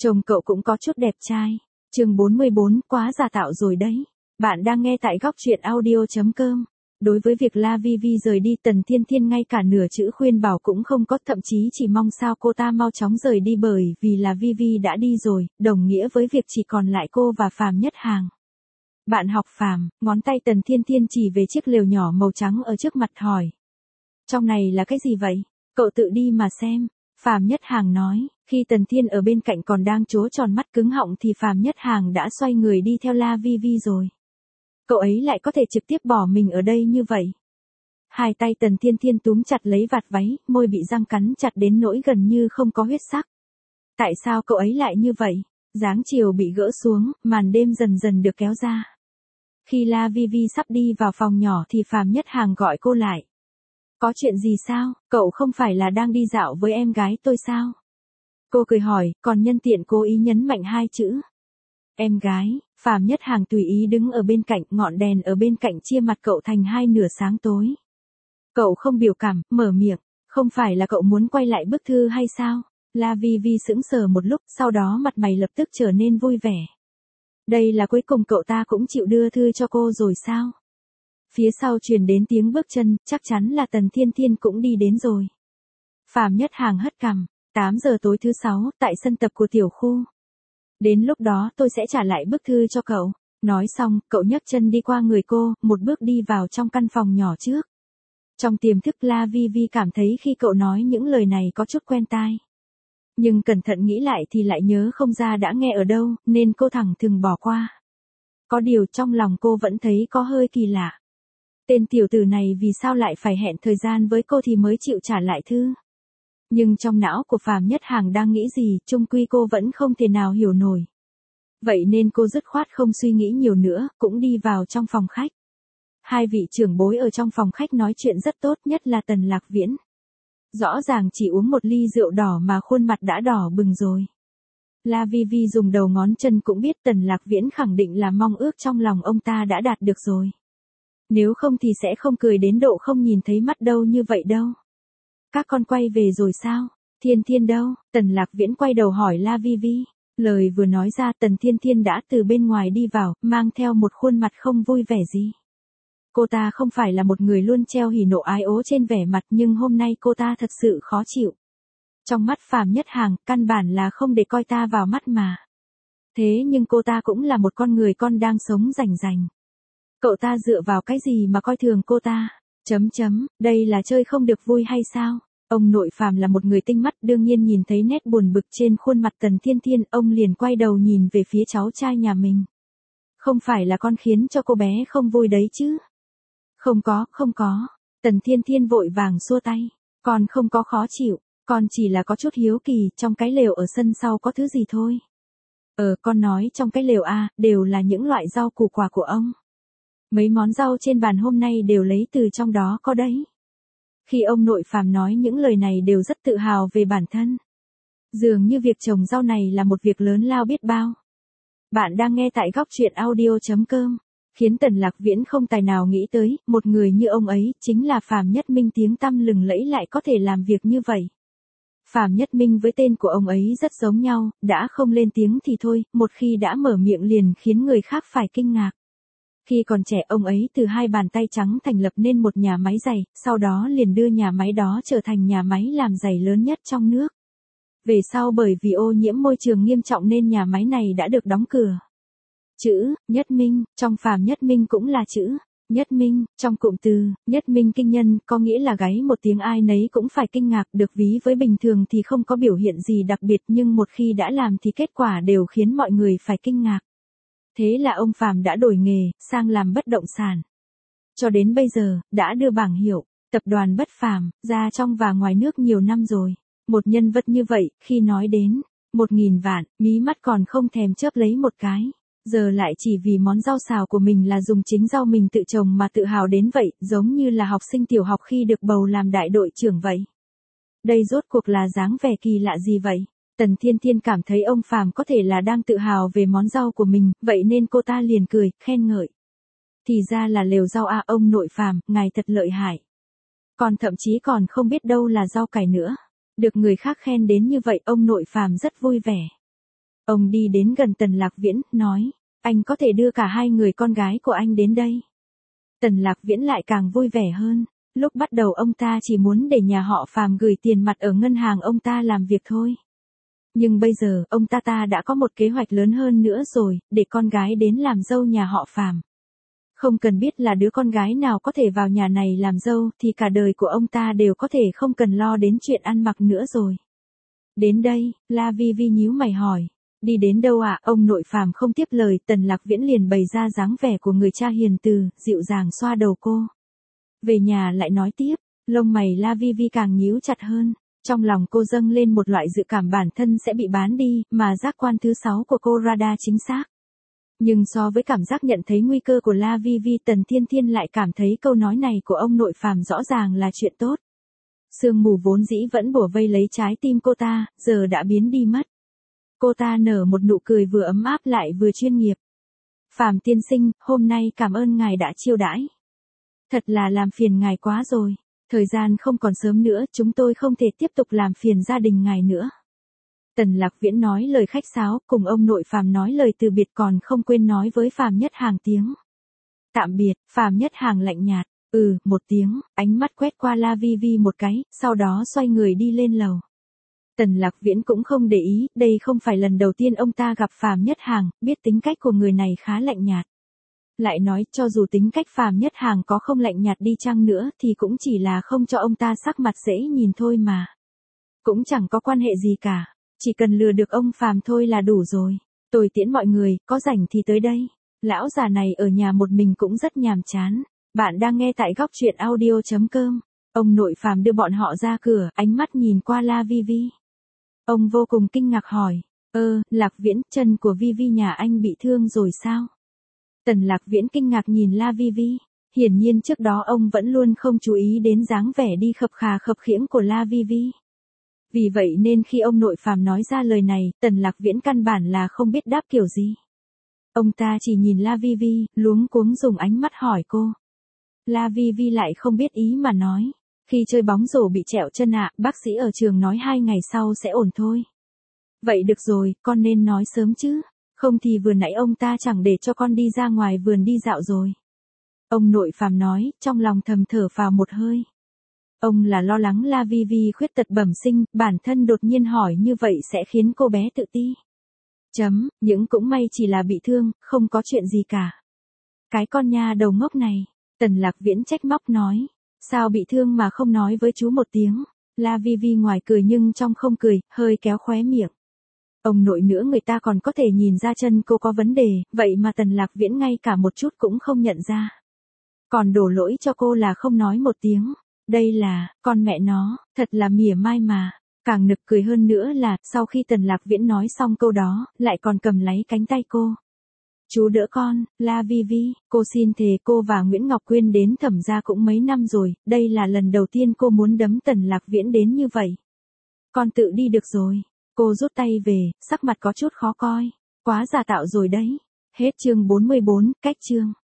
Chồng cậu cũng có chút đẹp trai. Chương 44, quá giả tạo rồi đấy. Bạn đang nghe tại góc truyện audio.com. Đối với việc La Vi Vi rời đi, Tần Thiên Thiên ngay cả nửa chữ khuyên bảo cũng không có, thậm chí chỉ mong sao cô ta mau chóng rời đi, bởi vì là Vi Vi đã đi rồi, đồng nghĩa với việc chỉ còn lại cô và Phàm Nhất Hàng. Bạn học Phàm, ngón tay Tần Thiên Thiên chỉ về chiếc lều nhỏ màu trắng ở trước mặt hỏi. Trong này là cái gì vậy? Cậu tự đi mà xem. Phàm Nhất Hàng nói, khi Tần Thiên ở bên cạnh còn đang trố tròn mắt cứng họng thì Phàm Nhất Hàng đã xoay người đi theo La Vi Vi rồi. Cậu ấy lại có thể trực tiếp bỏ mình ở đây như vậy. Hai tay Tần Thiên Thiên túm chặt lấy vạt váy, môi bị răng cắn chặt đến nỗi gần như không có huyết sắc. Tại sao cậu ấy lại như vậy? Dáng chiều bị gỡ xuống, màn đêm dần dần được kéo ra. Khi La Vi Vi sắp đi vào phòng nhỏ thì Phàm Nhất Hàng gọi cô lại. Có chuyện gì sao? Cậu không phải là đang đi dạo với em gái tôi sao? Cô cười hỏi, còn nhân tiện cố ý nhấn mạnh hai chữ. Em gái. Phàm Nhất Hàng tùy ý đứng ở bên cạnh, ngọn đèn ở bên cạnh chia mặt cậu thành hai nửa sáng tối. Cậu không biểu cảm, mở miệng. Không phải là cậu muốn quay lại bức thư hay sao? La Vi Vi sững sờ một lúc, sau đó mặt mày lập tức trở nên vui vẻ. Đây là cuối cùng cậu ta cũng chịu đưa thư cho cô rồi sao? Phía sau truyền đến tiếng bước chân, chắc chắn là Tần Thiên Thiên cũng đi đến rồi. Phàm Nhất Hàng hất cằm. 8 giờ tối thứ 6, tại sân tập của tiểu khu. Đến lúc đó tôi sẽ trả lại bức thư cho cậu. Nói xong, cậu nhấc chân đi qua người cô, một bước đi vào trong căn phòng nhỏ trước. Trong tiềm thức La Vi Vi cảm thấy khi cậu nói những lời này có chút quen tai. Nhưng cẩn thận nghĩ lại thì lại nhớ không ra đã nghe ở đâu, nên cô thẳng thừng bỏ qua. Có điều trong lòng cô vẫn thấy có hơi kỳ lạ. Tên tiểu tử này vì sao lại phải hẹn thời gian với cô thì mới chịu trả lại thư. Nhưng trong não của Phàm Nhất Hàng đang nghĩ gì, chung quy cô vẫn không thể nào hiểu nổi. Vậy nên cô dứt khoát không suy nghĩ nhiều nữa, cũng đi vào trong phòng khách. Hai vị trưởng bối ở trong phòng khách nói chuyện rất tốt, nhất là Tần Lạc Viễn. Rõ ràng chỉ uống một ly rượu đỏ mà khuôn mặt đã đỏ bừng rồi. La Vi Vi dùng đầu ngón chân cũng biết Tần Lạc Viễn khẳng định là mong ước trong lòng ông ta đã đạt được rồi. Nếu không thì sẽ không cười đến độ không nhìn thấy mắt đâu như vậy đâu. Các con quay về rồi sao? Thiên Thiên đâu? Tần Lạc Viễn quay đầu hỏi La Vi Vi. Lời vừa nói ra Tần Thiên Thiên đã từ bên ngoài đi vào, mang theo một khuôn mặt không vui vẻ gì. Cô ta không phải là một người luôn treo hỉ nộ ái ố trên vẻ mặt, nhưng hôm nay cô ta thật sự khó chịu. Trong mắt Phàm Nhất Hàng, căn bản là không để coi ta vào mắt mà. Thế nhưng cô ta cũng là một con người con đang sống rành rành. Cậu ta dựa vào cái gì mà coi thường cô ta? Đây là chơi không được vui hay sao? Ông nội Phàm là một người tinh mắt, đương nhiên nhìn thấy nét buồn bực trên khuôn mặt Tần Thiên Thiên, ông liền quay đầu nhìn về phía cháu trai nhà mình. Không phải là con khiến cho cô bé không vui đấy chứ? Không có. Tần Thiên Thiên vội vàng xua tay. Con không có khó chịu, con chỉ là có chút hiếu kỳ, trong cái lều ở sân sau có thứ gì thôi. Con nói trong cái lều đều là những loại rau củ quả của ông. Mấy món rau trên bàn hôm nay đều lấy từ trong đó có đấy. Khi ông nội Phàm nói những lời này đều rất tự hào về bản thân. Dường như việc trồng rau này là một việc lớn lao biết bao. Bạn đang nghe tại góc truyện audio.com. Khiến Tần Lạc Viễn không tài nào nghĩ tới, một người như ông ấy, chính là Phàm Nhất Minh tiếng tăm lừng lẫy lại có thể làm việc như vậy. Phàm Nhất Minh với tên của ông ấy rất giống nhau, đã không lên tiếng thì thôi, một khi đã mở miệng liền khiến người khác phải kinh ngạc. Khi còn trẻ ông ấy từ hai bàn tay trắng thành lập nên một nhà máy giày, sau đó liền đưa nhà máy đó trở thành nhà máy làm giày lớn nhất trong nước. Về sau bởi vì ô nhiễm môi trường nghiêm trọng nên nhà máy này đã được đóng cửa. Chữ Nhất Minh, trong Phàm Nhất Minh cũng là chữ Nhất Minh, trong cụm từ Nhất Minh kinh nhân, có nghĩa là gáy một tiếng ai nấy cũng phải kinh ngạc, được ví với bình thường thì không có biểu hiện gì đặc biệt, nhưng một khi đã làm thì kết quả đều khiến mọi người phải kinh ngạc. Thế là ông Phàm đã đổi nghề, sang làm bất động sản. Cho đến bây giờ, đã đưa bảng hiệu, tập đoàn Bất Phàm, ra trong và ngoài nước nhiều năm rồi. Một nhân vật như vậy, khi nói đến 1.000 vạn, mí mắt còn không thèm chớp lấy một cái. Giờ lại chỉ vì món rau xào của mình là dùng chính rau mình tự trồng mà tự hào đến vậy, giống như là học sinh tiểu học khi được bầu làm đại đội trưởng vậy. Đây rốt cuộc là dáng vẻ kỳ lạ gì vậy? Tần Thiên Thiên cảm thấy ông Phàm có thể là đang tự hào về món rau của mình, vậy nên cô ta liền cười, khen ngợi. Thì ra là lều rau ông nội Phàm, ngài thật lợi hại. Còn thậm chí còn không biết đâu là rau cải nữa. Được người khác khen đến như vậy, ông nội Phàm rất vui vẻ. Ông đi đến gần Tần Lạc Viễn, nói, anh có thể đưa cả hai người con gái của anh đến đây. Tần Lạc Viễn lại càng vui vẻ hơn. Lúc bắt đầu ông ta chỉ muốn để nhà họ Phàm gửi tiền mặt ở ngân hàng ông ta làm việc thôi. Nhưng bây giờ, ông ta đã có một kế hoạch lớn hơn nữa rồi, để con gái đến làm dâu nhà họ Phàm. Không cần biết là đứa con gái nào có thể vào nhà này làm dâu thì cả đời của ông ta đều có thể không cần lo đến chuyện ăn mặc nữa rồi. Đến đây, La Vi Vi nhíu mày hỏi. Đi đến đâu ạ? Ông nội Phàm không tiếp lời, Tần Lạc Viễn liền bày ra dáng vẻ của người cha hiền từ, dịu dàng xoa đầu cô. Về nhà lại nói tiếp, lông mày La Vi Vi càng nhíu chặt hơn. Trong lòng cô dâng lên một loại dự cảm bản thân sẽ bị bán đi, mà giác quan thứ 6 của cô radar chính xác. Nhưng so với cảm giác nhận thấy nguy cơ của La Vi Vi, Tần Thiên Thiên lại cảm thấy câu nói này của ông nội Phàm rõ ràng là chuyện tốt. Sương mù vốn dĩ vẫn bủa vây lấy trái tim cô ta, giờ đã biến đi mất. Cô ta nở một nụ cười vừa ấm áp lại vừa chuyên nghiệp. Phàm tiên sinh, hôm nay cảm ơn ngài đã chiêu đãi. Thật là làm phiền ngài quá rồi. Thời gian không còn sớm nữa, chúng tôi không thể tiếp tục làm phiền gia đình ngài nữa. Tần Lạc Viễn nói lời khách sáo, cùng ông nội Phàm nói lời từ biệt, còn không quên nói với Phàm Nhất Hàng tiếng tạm biệt. Phàm Nhất Hàng lạnh nhạt, một tiếng, ánh mắt quét qua La Vi Vi một cái, sau đó xoay người đi lên lầu. Tần Lạc Viễn cũng không để ý, đây không phải lần đầu tiên ông ta gặp Phàm Nhất Hàng, biết tính cách của người này khá lạnh nhạt. Lại nói, cho dù tính cách Phàm Nhất Hàng có không lạnh nhạt đi chăng nữa thì cũng chỉ là không cho ông ta sắc mặt dễ nhìn thôi mà. Cũng chẳng có quan hệ gì cả, chỉ cần lừa được ông Phàm thôi là đủ rồi. Tôi tiễn mọi người, có rảnh thì tới đây. Lão già này ở nhà một mình cũng rất nhàm chán. Bạn đang nghe tại góc truyện audio.com. Ông nội Phàm đưa bọn họ ra cửa, ánh mắt nhìn qua La Vi Vi. Ông vô cùng kinh ngạc hỏi, Lạc Viễn, chân của Vi Vi nhà anh bị thương rồi sao? Tần Lạc Viễn kinh ngạc nhìn La Vi Vi. Hiển nhiên trước đó ông vẫn luôn không chú ý đến dáng vẻ đi khập khà khập khiễng của La Vi Vi. Vì vậy nên khi ông nội Phàm nói ra lời này, Tần Lạc Viễn căn bản là không biết đáp kiểu gì. Ông ta chỉ nhìn La Vi Vi, luống cuống dùng ánh mắt hỏi cô. La Vi Vi lại không biết ý mà nói. Khi chơi bóng rổ bị trẹo chân ạ, bác sĩ ở trường nói 2 ngày sau sẽ ổn thôi. Vậy được rồi, con nên nói sớm chứ. Không thì vừa nãy ông ta chẳng để cho con đi ra ngoài vườn đi dạo rồi. Ông nội Phàm nói, trong lòng thầm thở phào một hơi. Ông là lo lắng La Vi Vi khuyết tật bẩm sinh, bản thân đột nhiên hỏi như vậy sẽ khiến cô bé tự ti. Những cũng may chỉ là bị thương, không có chuyện gì cả. Cái con nha đầu ngốc này, Tần Lạc Viễn trách móc nói. Sao bị thương mà không nói với chú một tiếng? La Vi Vi ngoài cười nhưng trong không cười, hơi kéo khóe miệng. Ông nội nữa người ta còn có thể nhìn ra chân cô có vấn đề, vậy mà Tần Lạc Viễn ngay cả một chút cũng không nhận ra. Còn đổ lỗi cho cô là không nói một tiếng. Đây là, con mẹ nó, thật là mỉa mai mà. Càng nực cười hơn nữa là, sau khi Tần Lạc Viễn nói xong câu đó, lại còn cầm lấy cánh tay cô. Chú đỡ con, La Vi Vi, cô xin thề cô và Nguyễn Ngọc Quyên đến Thẩm gia cũng mấy năm rồi, đây là lần đầu tiên cô muốn đấm Tần Lạc Viễn đến như vậy. Con tự đi được rồi. Cô rút tay về, sắc mặt có chút khó coi. Quá giả tạo rồi đấy. Hết chương 44, cách chương.